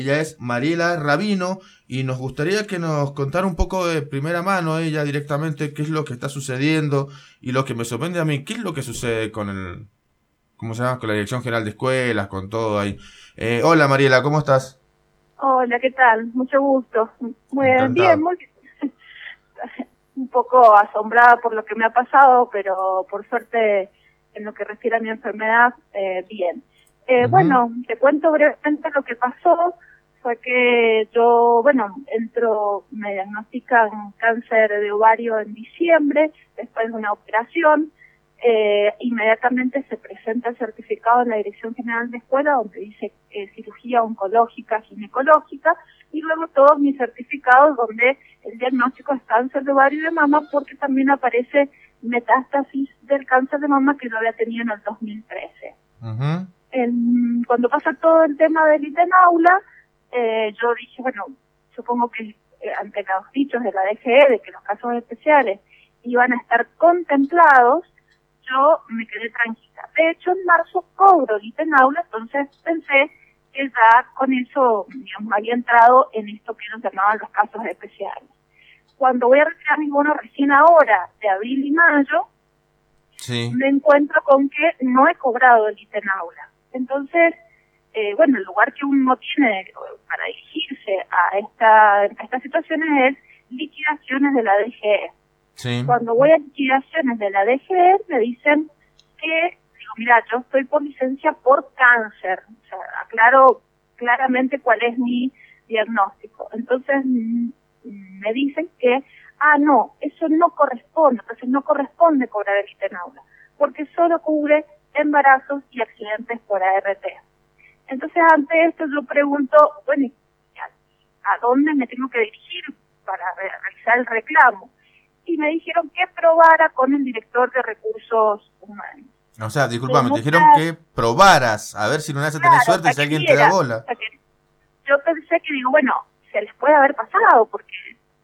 Ella es Mariela Rabino y nos gustaría que nos contara un poco de primera mano ella directamente qué es lo que está sucediendo y lo que me sorprende a mí, qué es lo que sucede con ¿cómo se llama? Con la Dirección General de Escuelas, con todo ahí. Hola Mariela, ¿cómo estás? Hola, ¿qué tal? Mucho gusto. Muy bien, Encantado. muy bien. Un poco asombrada por lo que me ha pasado, pero por suerte en lo que refiere a mi enfermedad, bien. Ujú. Bueno, te cuento brevemente lo que pasó. Fue que yo, bueno, me diagnostican cáncer de ovario en diciembre, después de una operación. Inmediatamente se presenta el certificado en la Dirección General de Escuela donde dice cirugía oncológica, ginecológica, y luego todos mis certificados donde el diagnóstico es cáncer de ovario y de mama, porque también aparece metástasis del cáncer de mama que yo había tenido en el 2013. Ujú. Cuando pasa todo el tema del ítem aula, yo dije, bueno, supongo que ante los dichos de la DGE de que los casos especiales iban a estar contemplados, yo me quedé tranquila. De hecho, en marzo cobro el ítem aula, entonces pensé que ya con eso, digamos, había entrado en esto que nos llamaban los casos especiales. Cuando voy a retirar mi bono recién ahora, de abril y mayo, Sí. me encuentro con que no he cobrado el ítem aula. Entonces, bueno, el lugar que uno tiene para dirigirse a estas situaciones es liquidaciones de la DGE. Sí. Cuando voy a liquidaciones de la DGE, me dicen que, digo, mira, yo estoy por licencia por cáncer. O sea, aclaro claramente cuál es mi diagnóstico. Entonces, me dicen que, no, eso no corresponde, entonces no corresponde cobrar el ítem aula, porque solo cubre embarazos y accidentes por ART. Entonces, ante esto yo pregunto, bueno, ¿a dónde me tengo que dirigir para realizar el reclamo? Y me dijeron que probara con el director de recursos humanos. O sea, De discúlpame, te dijeron muchas, que probaras, a ver si una vez tenés claro, suerte, a si que alguien te da viera, bola. a que yo pensé que digo, bueno, se les puede haber pasado, porque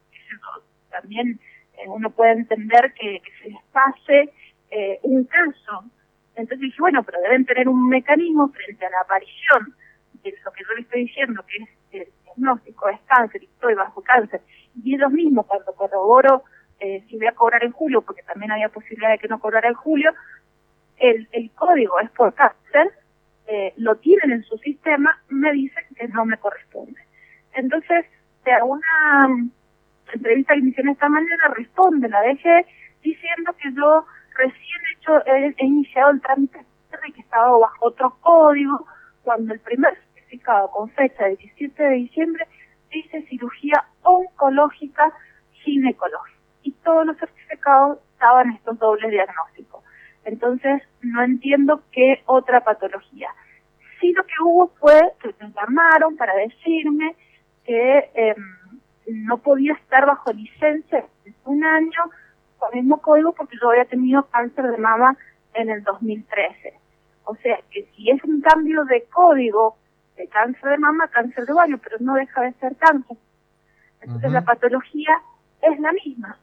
también uno puede entender que se les pase un caso. Entonces dije, bueno, pero deben tener un mecanismo frente a la aparición de lo que yo le estoy diciendo, que es el diagnóstico, es cáncer, y estoy bajo cáncer. Y ellos mismos, cuando corroboro si voy a cobrar en julio, porque también había posibilidad de que no cobrara en julio, el código es por cáncer, lo tienen en su sistema, me dicen que no me corresponde. Entonces, de una entrevista que me hicieron esta mañana, responde la DG diciendo que yo recién he iniciado el trámite y que estaba bajo otro código, cuando el primer certificado con fecha de 17 de diciembre dice cirugía oncológica ginecológica. Y todos los certificados estaban estos dobles diagnósticos. Entonces, no entiendo qué otra patología. Sí, lo que hubo fue que me llamaron para decirme que no podía estar bajo licencia un año con el mismo código porque yo había tenido cáncer de mama en el 2013. O sea, que si es un cambio de código de cáncer de mama, cáncer de ovario, pero no deja de ser cáncer. Entonces, la Ujú. patología es la misma.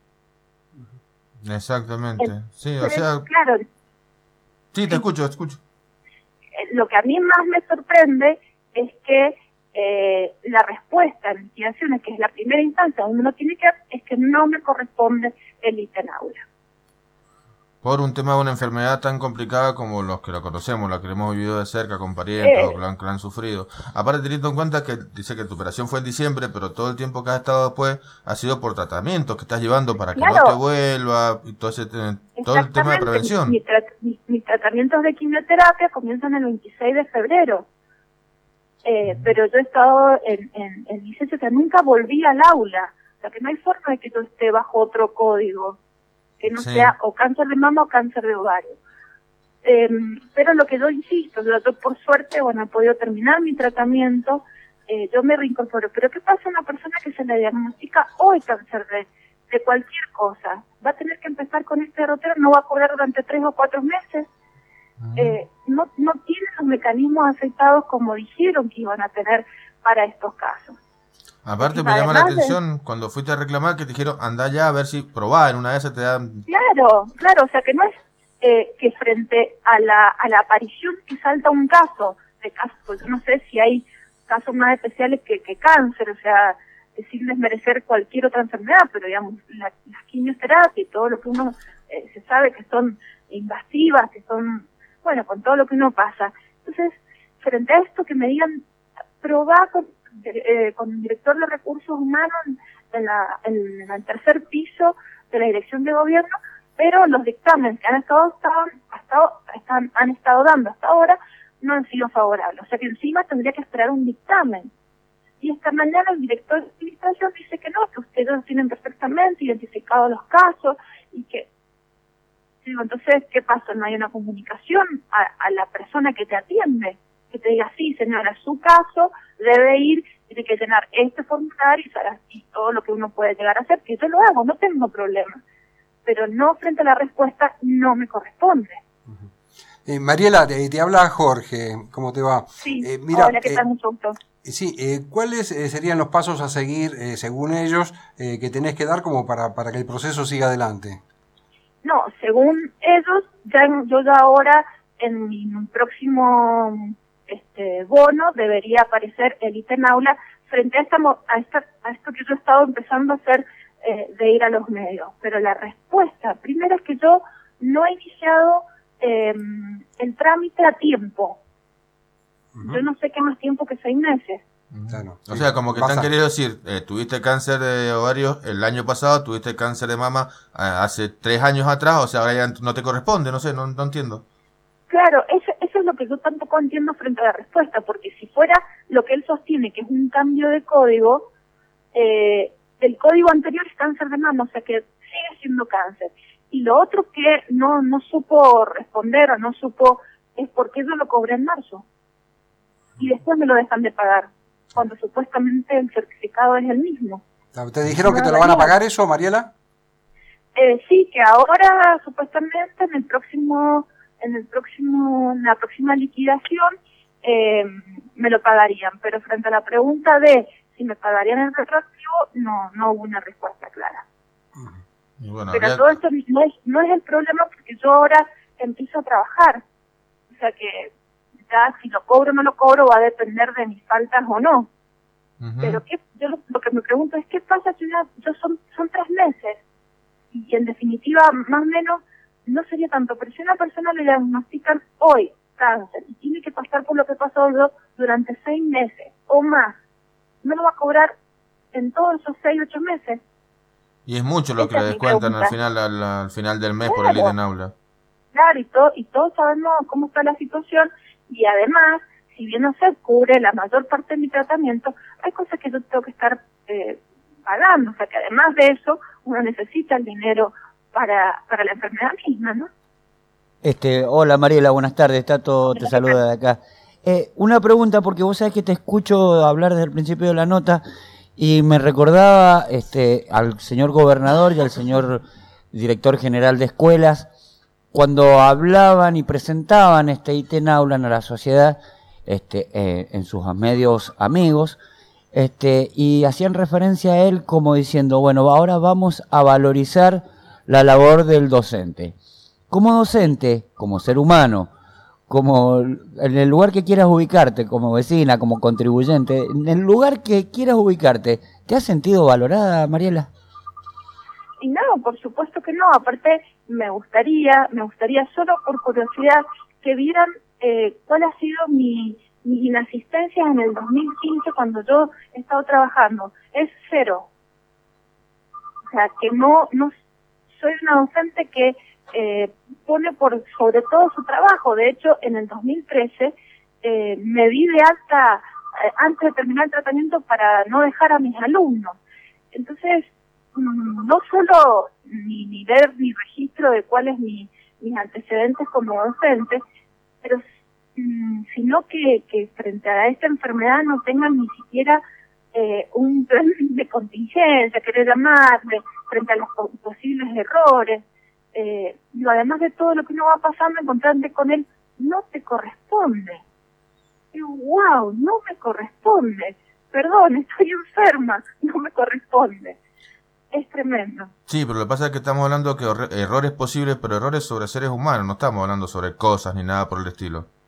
Exactamente. Sí, o Entonces, sea, claro, sí, te sí, escucho, te escucho. lo que a mí más me sorprende es que la respuesta en liquidaciones, que es la primera instancia donde uno tiene que ver, es que no me corresponde el ítem aula. Por un tema de una enfermedad tan complicada como los que la conocemos, la que hemos vivido de cerca con parientes o Eh, que la han sufrido. Aparte, teniendo en cuenta que dice que tu operación fue en diciembre, pero todo el tiempo que has estado después ha sido por tratamientos que estás llevando para que no te claro, vuelva y todo el tema de exactamente, prevención. mis tratamientos de quimioterapia comienzan el 26 de febrero, pero yo he estado en licencia, o sea, nunca volví al aula, o sea, que no hay forma de que yo esté bajo otro código, que no Sí. sea o cáncer de mama o cáncer de ovario. Pero lo que yo insisto, yo por suerte, bueno, he podido terminar mi tratamiento, yo me reincorporo. Pero ¿qué pasa a una persona que se le diagnostica hoy cáncer de cualquier cosa? Va a tener que empezar con este derrotero, no va a cobrar durante 3 o 4 meses, Ujú. no tiene los mecanismos aceptados como dijeron que iban a tener para estos casos. Aparte Encima, me llama la además de, atención cuando fuiste a reclamar que te dijeron anda ya a ver si probá, en una de esas te dan... claro, o sea que no es que frente a la aparición que salta un caso, pues yo no sé si hay casos más especiales que cáncer, o sea, sin desmerecer cualquier otra enfermedad, pero digamos, las quimioterapias y todo lo que uno se sabe que son invasivas, que son, bueno, con todo lo que uno pasa. Entonces, frente a esto, que me digan, probá con el director de recursos humanos en el tercer piso de la dirección de gobierno, pero los dictámenes que han estado dando hasta ahora no han sido favorables. O sea que encima tendría que esperar un dictamen. Y esta mañana el director de administración dice que no, que ustedes tienen perfectamente identificados los casos y que... Digo, entonces, ¿qué pasa? ¿No hay una comunicación a la persona que te atiende? Que te diga, sí, señora, su caso debe ir, tiene que llenar este formulario y todo lo que uno puede llegar a hacer, que yo lo hago, no tengo problema. Pero no frente a la respuesta, no me corresponde. Mariela, te habla Jorge, ¿cómo te va? Sí, mira, hola, ¿qué tal? Mucho gusto. Sí, ¿cuáles serían los pasos a seguir, según ellos, que tenés que dar como para que el proceso siga adelante? No, según ellos, yo ya ahora en mi próximo bono debería aparecer el ítem aula frente a esto que yo he estado empezando a hacer de ir a los medios. Pero la respuesta, primero, es que yo no he iniciado el trámite a tiempo. Yo no sé qué más tiempo que 6 meses. Claro. O sea, como que te han querido decir, tuviste cáncer de ovario el año pasado, tuviste cáncer de mama hace 3 años atrás, o sea, ahora ya no te corresponde, no sé, no entiendo. Claro, eso es lo que yo tampoco entiendo frente a la respuesta, porque si fuera lo que él sostiene, que es un cambio de código, el código anterior es cáncer de mama, o sea que sigue siendo cáncer. Y lo otro que no supo responder o no supo es por qué yo lo cobré en marzo. Y después me lo dejan de pagar, cuando supuestamente el certificado es el mismo. ¿Te dijeron que te lo van a pagar eso, Mariela? Sí, que ahora supuestamente en la próxima liquidación me lo pagarían, pero frente a la pregunta de si me pagarían el retroactivo, no hubo una respuesta clara. Bueno, pero todo esto no es el problema, porque yo ahora empiezo a trabajar, o sea que ya si lo cobro o no lo cobro va a depender de mis faltas o no. Pero yo lo que me pregunto es, ¿qué pasa si son 3 meses? Y en definitiva, más o menos, no sería tanto, pero si a una persona le diagnostican hoy cáncer y tiene que pasar por lo que pasó yo durante 6 meses o más, ¿no lo va a cobrar en todos esos 6, 8 meses? Y es mucho lo que le descuentan al final del mes, claro, por el ítem aula. Claro, y todos sabemos cómo está la situación, y además, si bien no se cubre la mayor parte de mi tratamiento, hay cosas que yo tengo que estar pagando, o sea que además de eso, uno necesita el dinero para la enfermedad misma, ¿no? Hola Mariela, buenas tardes, Tato te saluda de acá. Una pregunta, porque vos sabés que te escucho hablar desde el principio de la nota y me recordaba al señor gobernador y al señor director general de escuelas, cuando hablaban y presentaban ítem aula a la sociedad en sus medios amigos, y hacían referencia a él como diciendo, bueno, ahora vamos a valorizar la labor del docente. Como docente, como ser humano, como en el lugar que quieras ubicarte, como vecina, como contribuyente, en el lugar que quieras ubicarte, ¿te has sentido valorada, Mariela? Y no, por supuesto que no. Aparte, me gustaría solo por curiosidad que vieran cuál ha sido mi inasistencia en el 2015 cuando yo he estado trabajando. Es 0. O sea, que no soy una docente que pone por sobre todo su trabajo. De hecho, en el 2013 me di de alta antes de terminar el tratamiento para no dejar a mis alumnos. Entonces, no solo ni ver mi registro de cuáles mis antecedentes como docente, pero sino que frente a esta enfermedad no tengan ni siquiera un plan de contingencia, querer llamarle, frente a los posibles errores. Además de todo lo que uno va pasando, encontrarte con él, no te corresponde. Y wow, no me corresponde. Perdón, estoy enferma, no me corresponde. Es tremendo. Sí, pero lo que pasa es que estamos hablando que errores posibles, pero errores sobre seres humanos, no estamos hablando sobre cosas ni nada por el estilo.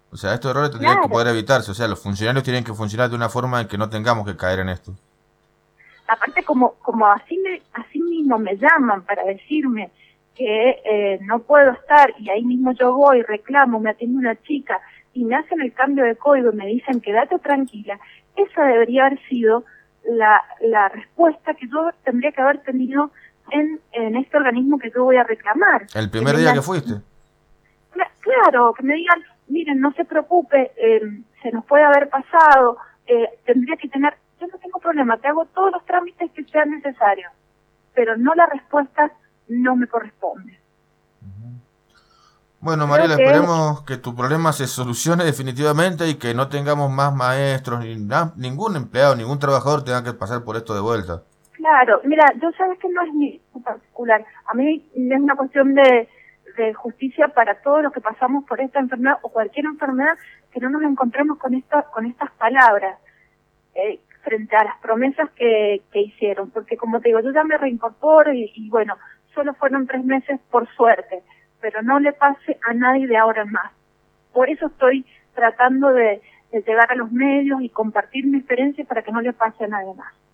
O sea, estos errores tendrían que Claro. poder evitarse. O sea, los funcionarios tienen que funcionar de una forma en que no tengamos que caer en esto. Aparte, como así mismo me llaman para decirme que no puedo estar, y ahí mismo yo voy, reclamo, me atiende una chica, y me hacen el cambio de código y me dicen quédate tranquila, esa debería haber sido la respuesta que yo tendría que haber tenido en este organismo que yo voy a reclamar. El primer día que fuiste. Claro, que me digan, miren, no se preocupe, se nos puede haber pasado, tendría que tener, yo no tengo problema, te hago todos los trámites que sean necesarios, pero no la respuesta no me corresponde. Bueno, Creo Mariela, que- esperemos que tu problema se solucione definitivamente y que no tengamos más maestros, ni ningún empleado, ningún trabajador tenga que pasar por esto de vuelta. Claro, mira, yo sabes que no es mi particular, a mí es una cuestión de justicia para todos los que pasamos por esta enfermedad o cualquier enfermedad, que no nos encontremos con estas palabras frente a las promesas que hicieron, porque como te digo, yo ya me reincorporo y bueno, solo fueron 3 meses por suerte, pero no le pase a nadie de ahora en más. Por eso estoy tratando de llegar a los medios y compartir mi experiencia para que no le pase a nadie más.